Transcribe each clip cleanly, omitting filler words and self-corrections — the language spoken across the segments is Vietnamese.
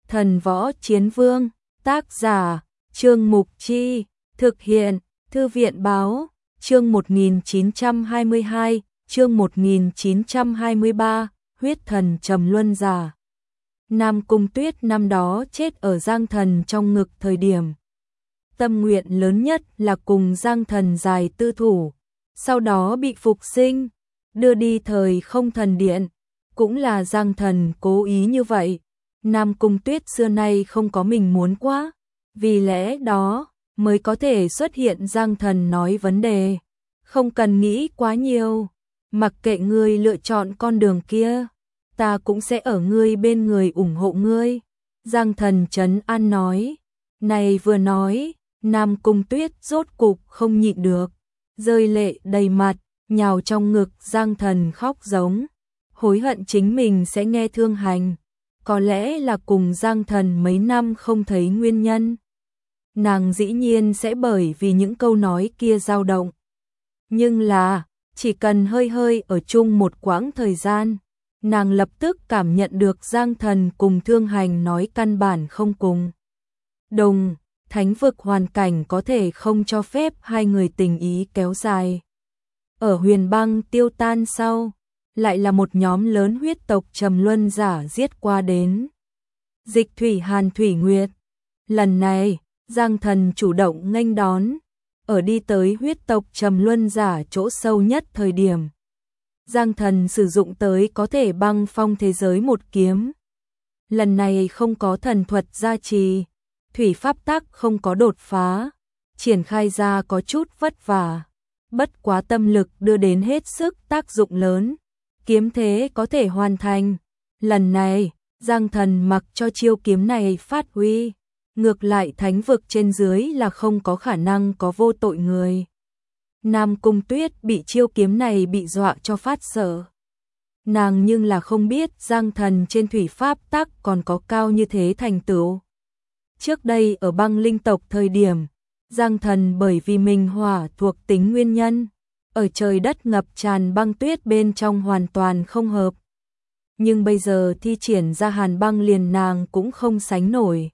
Thần Võ Chiến Vương, tác giả, Trương Mục Chi, thực hiện, Thư viện Báo, chương 1922, chương 1923, huyết thần Trầm Luân Giả. Nam Cung Tuyết năm đó chết ở Giang Thần trong ngực thời điểm. Tâm nguyện lớn nhất là cùng Giang Thần giải tư thủ, sau đó bị phục sinh, đưa đi thời không thần điện, cũng là Giang Thần cố ý như vậy. Nam Cung Tuyết xưa nay không có mình muốn quá, vì lẽ đó mới có thể xuất hiện Giang Thần nói vấn đề. Không cần nghĩ quá nhiều, mặc kệ ngươi lựa chọn con đường kia, ta cũng sẽ ở ngươi bên người ủng hộ ngươi. Giang Thần trấn an nói. Này vừa nói, Nam Cung Tuyết rốt cục không nhịn được, rơi lệ đầy mặt, nhào trong ngực Giang Thần khóc giống, hối hận chính mình sẽ nghe thương hành. Có lẽ là cùng Giang Thần mấy năm không thấy nguyên nhân. Nàng dĩ nhiên sẽ bởi vì những câu nói kia dao động. Nhưng là, chỉ cần hơi hơi ở chung một quãng thời gian, nàng lập tức cảm nhận được Giang Thần cùng thương hành nói căn bản không cùng. Đồng, thánh vực hoàn cảnh có thể không cho phép hai người tình ý kéo dài. Ở Huyền Băng tiêu tan sau, lại là một nhóm lớn huyết tộc Trầm Luân Giả giết qua đến. Dịch Thủy Hàn Thủy Nguyệt. Lần này, Giang Thần chủ động nghênh đón, ở đi tới huyết tộc Trầm Luân Giả chỗ sâu nhất thời điểm. Giang Thần sử dụng tới có thể băng phong thế giới một kiếm. Lần này không có thần thuật gia trì, thủy pháp tắc không có đột phá, triển khai ra có chút vất vả. Bất quá tâm lực đưa đến hết sức tác dụng lớn, kiếm thế có thể hoàn thành. Lần này, Giang Thần mặc cho chiêu kiếm này phát huy, ngược lại thánh vực trên dưới là không có khả năng có vô tội người. Nam Cung Tuyết bị chiêu kiếm này bị dọa cho phát sợ. Nàng nhưng là không biết Giang Thần trên thủy pháp tắc còn có cao như thế thành tựu. Trước đây ở băng linh tộc thời điểm, Giang Thần bởi vì mình hỏa thuộc tính nguyên nhân, ở trời đất ngập tràn băng tuyết bên trong hoàn toàn không hợp. Nhưng bây giờ thi triển ra hàn băng liền nàng cũng không sánh nổi.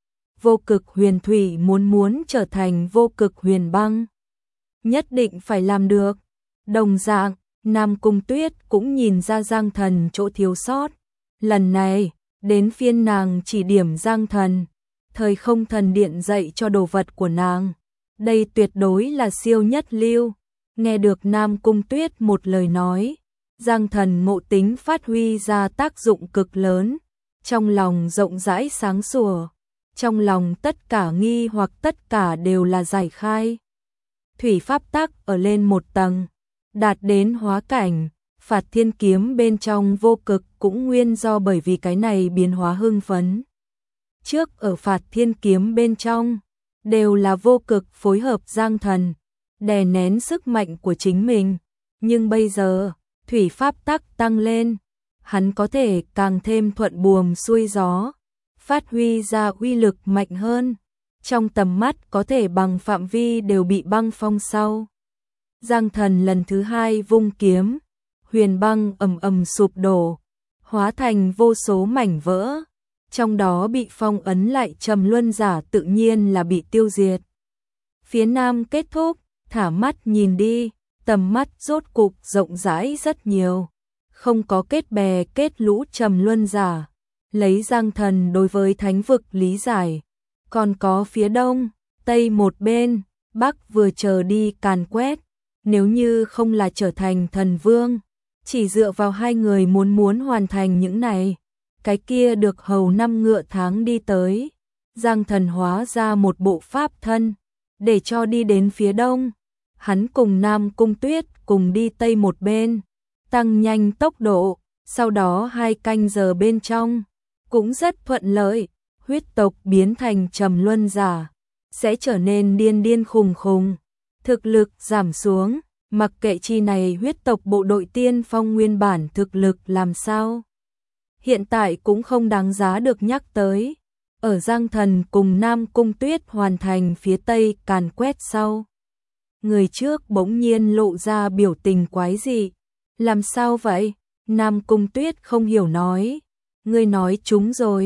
Vô cực huyền thủy muốn trở thành vô cực huyền băng, nhất định phải làm được. Đồng dạng, Nam Cung Tuyết cũng nhìn ra Giang Thần chỗ thiếu sót. Lần này, đến phiên nàng chỉ điểm Giang Thần, thời không thần điện dạy cho đồ vật của nàng. Đây tuyệt đối là siêu nhất lưu. Nghe được Nam Cung Tuyết một lời nói, Giang Thần ngộ tính phát huy ra tác dụng cực lớn, trong lòng rộng rãi sáng sủa, trong lòng tất cả nghi hoặc tất cả đều là giải khai. Thủy pháp tắc ở lên một tầng, đạt đến hóa cảnh, Phạt Thiên Kiếm bên trong vô cực cũng nguyên do bởi vì cái này biến hóa hưng phấn. Trước ở Phạt Thiên Kiếm bên trong, đều là vô cực phối hợp Giang Thần, đè nén sức mạnh của chính mình, nhưng bây giờ, thủy pháp tắc tăng lên, hắn có thể càng thêm thuận buồm xuôi gió, phát huy ra uy lực mạnh hơn, trong tầm mắt có thể bằng phạm vi đều bị băng phong sau. Giang Thần lần thứ hai vung kiếm, huyền băng ầm ầm sụp đổ, hóa thành vô số mảnh vỡ, trong đó bị phong ấn lại Trầm Luân Giả tự nhiên là bị tiêu diệt. Phía Nam kết thúc, thả mắt nhìn đi, tầm mắt rốt cục rộng rãi rất nhiều, không có kết bè kết lũ Trầm Luân Giả, lấy Giang Thần đối với thánh vực lý giải, còn có phía Đông, Tây một bên, Bắc vừa chờ đi càn quét, nếu như không là trở thành thần vương, chỉ dựa vào hai người muốn hoàn thành những này, cái kia được hầu năm ngựa tháng đi tới. Giang Thần hóa ra một bộ pháp thân, để cho đi đến phía Đông, hắn cùng Nam Cung Tuyết cùng đi Tây một bên, tăng nhanh tốc độ, sau đó 2 canh giờ bên trong, cũng rất thuận lợi, huyết tộc biến thành Trầm Luân Giả, sẽ trở nên điên khùng khùng, thực lực giảm xuống, mặc kệ chi này huyết tộc bộ đội tiên phong nguyên bản thực lực làm sao. Hiện tại cũng không đáng giá được nhắc tới, ở Giang Thần cùng Nam Cung Tuyết hoàn thành phía Tây càn quét sau. Người trước bỗng nhiên lộ ra biểu tình quái dị. Làm sao vậy? Nam Cung Tuyết không hiểu nói. Ngươi nói chúng rồi,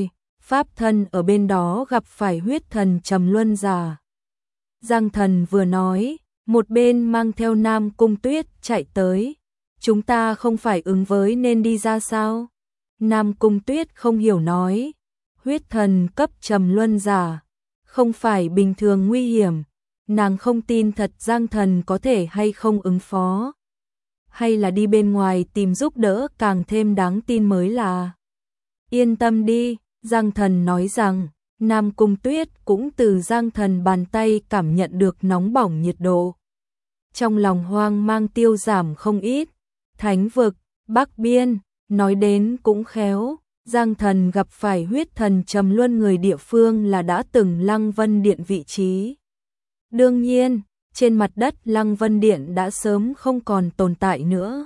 pháp thân ở bên đó gặp phải huyết thần Trầm Luân giả. Giang Thần vừa nói, một bên mang theo Nam Cung Tuyết chạy tới. Chúng ta không phải ứng với nên đi ra sao? Nam Cung Tuyết không hiểu nói, huyết thần cấp Trầm Luân giả, không phải bình thường nguy hiểm, nàng không tin thật Giang Thần có thể hay không ứng phó. Hay là đi bên ngoài tìm giúp đỡ càng thêm đáng tin mới là. Yên tâm đi, Giang Thần nói rằng, Nam Cung Tuyết cũng từ Giang Thần bàn tay cảm nhận được nóng bỏng nhiệt độ. Trong lòng hoang mang tiêu giảm không ít, Thánh vực, Bắc Biên, nói đến cũng khéo, Giang Thần gặp phải huyết thần Trầm Luân người địa phương là đã từng Lăng Vân Điện vị trí. Đương nhiên, trên mặt đất Lăng Vân Điện đã sớm không còn tồn tại nữa.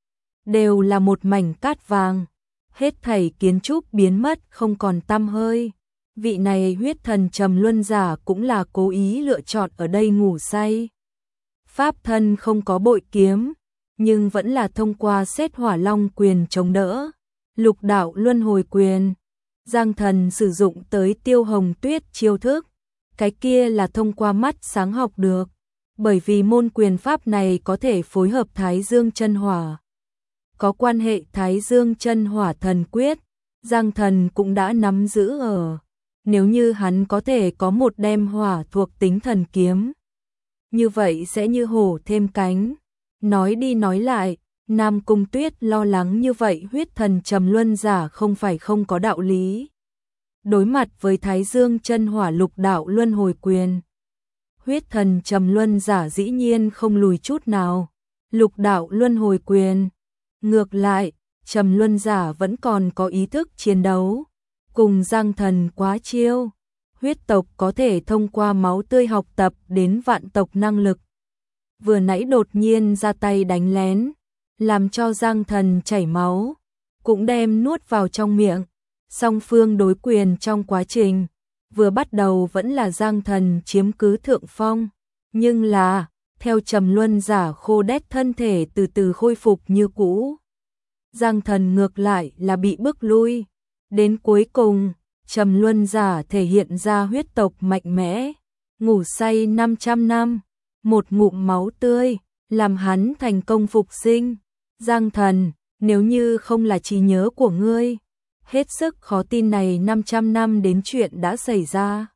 Đều là một mảnh cát vàng, hết thảy kiến trúc biến mất không còn tăm hơi. Vị này huyết thần Trầm Luân giả cũng là cố ý lựa chọn ở đây ngủ say. Pháp thân không có bội kiếm, nhưng vẫn là thông qua xét hỏa long quyền chống đỡ. Lục đạo luân hồi quyền, Giang Thần sử dụng tới Tiêu Hồng Tuyết chiêu thức, cái kia là thông qua mắt sáng học được, bởi vì môn quyền pháp này có thể phối hợp Thái Dương chân hỏa. Có quan hệ Thái Dương chân hỏa thần quyết, Giang Thần cũng đã nắm giữ ở. Nếu như hắn có thể có một đem hỏa thuộc tính thần kiếm, như vậy sẽ như hổ thêm cánh. Nói đi nói lại, Nam Cung Tuyết lo lắng như vậy huyết thần Trầm Luân giả không phải không có đạo lý. Đối mặt với Thái Dương chân hỏa lục đạo luân hồi quyền, huyết thần Trầm Luân giả dĩ nhiên không lùi chút nào. Lục đạo luân hồi quyền, ngược lại, Trầm Luân giả vẫn còn có ý thức chiến đấu. Cùng Giang Thần quá chiêu, huyết tộc có thể thông qua máu tươi học tập đến vạn tộc năng lực. Vừa nãy đột nhiên ra tay đánh lén, làm cho Giang Thần chảy máu, cũng đem nuốt vào trong miệng. Song phương đối quyền trong quá trình, vừa bắt đầu vẫn là Giang Thần chiếm cứ thượng phong, nhưng là, theo Trầm Luân giả khô đét thân thể từ từ khôi phục như cũ. Giang Thần ngược lại là bị bức lui. Đến cuối cùng, Trầm Luân giả thể hiện ra huyết tộc mạnh mẽ, ngủ say 500 năm, một ngụm máu tươi, làm hắn thành công phục sinh. Giang Thần, nếu như không là trí nhớ của ngươi, hết sức khó tin này 500 năm đến chuyện đã xảy ra.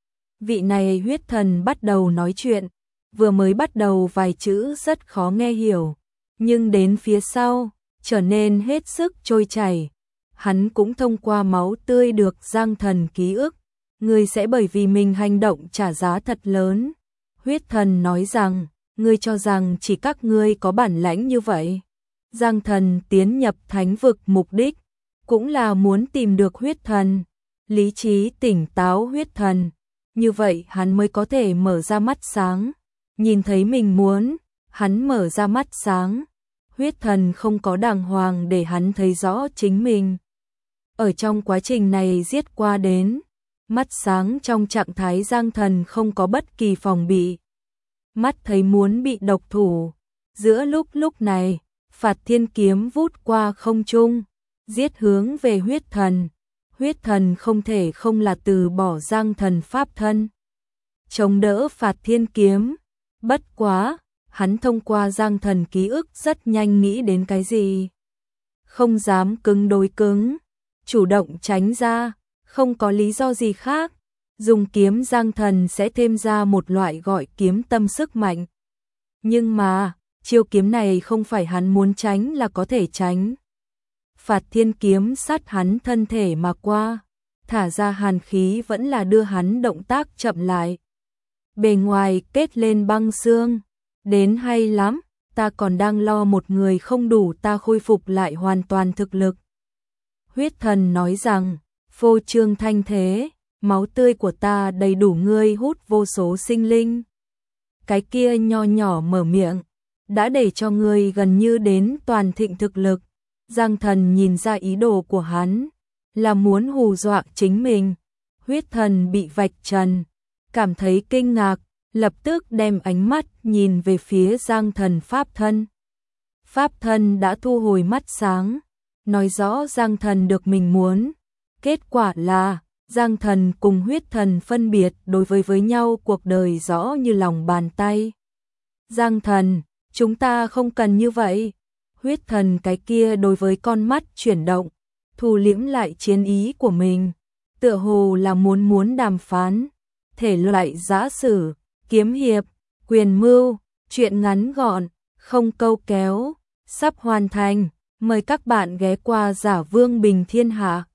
Vị này huyết thần bắt đầu nói chuyện, vừa mới bắt đầu vài chữ rất khó nghe hiểu, nhưng đến phía sau, trở nên hết sức trôi chảy. Hắn cũng thông qua máu tươi được Giang Thần ký ức, ngươi sẽ bởi vì mình hành động trả giá thật lớn. Huyết thần nói rằng, ngươi cho rằng chỉ các ngươi có bản lãnh như vậy. Giang Thần tiến nhập thánh vực mục đích, cũng là muốn tìm được huyết thần, lý trí tỉnh táo huyết thần. Như vậy hắn mới có thể mở ra mắt sáng, nhìn thấy mình muốn, hắn mở ra mắt sáng. Huyết thần không có đàng hoàng để hắn thấy rõ chính mình. Ở trong quá trình này giết qua đến, mắt sáng trong trạng thái Giang Thần không có bất kỳ phòng bị. Mắt thấy muốn bị độc thủ, giữa lúc này, Phạt Thiên kiếm vút qua không trung, giết hướng về huyết thần. Huyết thần không thể không là từ bỏ Giang Thần pháp thân, chống đỡ Phạt Thiên kiếm. Bất quá, hắn thông qua Giang Thần ký ức rất nhanh nghĩ đến cái gì. Không dám cứng đối cứng, chủ động tránh ra, không có lý do gì khác. Dùng kiếm Giang Thần sẽ thêm ra một loại gọi kiếm tâm sức mạnh. Nhưng mà, chiêu kiếm này không phải hắn muốn tránh là có thể tránh. Phạt Thiên kiếm sát hắn thân thể mà qua, thả ra hàn khí vẫn là đưa hắn động tác chậm lại. Bề ngoài kết lên băng xương, đến hay lắm, ta còn đang lo một người không đủ ta khôi phục lại hoàn toàn thực lực. Huyết thần nói rằng, phô trương thanh thế, máu tươi của ta đầy đủ ngươi hút vô số sinh linh. Cái kia nho nhỏ mở miệng, đã để cho ngươi gần như đến toàn thịnh thực lực. Giang Thần nhìn ra ý đồ của hắn, là muốn hù dọa chính mình. Huyết thần bị vạch trần, cảm thấy kinh ngạc, lập tức đem ánh mắt nhìn về phía Giang Thần pháp thân. Pháp thân đã thu hồi mắt sáng, nói rõ Giang Thần được mình muốn. Kết quả là, Giang Thần cùng Huyết Thần phân biệt đối với nhau cuộc đời rõ như lòng bàn tay. Giang Thần, chúng ta không cần như vậy. Huyết Thần cái kia đối với con mắt chuyển động, thu liễm lại chiến ý của mình, tựa hồ là muốn đàm phán, thể loại giã sử, kiếm hiệp, quyền mưu, chuyện ngắn gọn, không câu kéo, sắp hoàn thành, mời các bạn ghé qua Giả Vương Bình Thiên Hạ.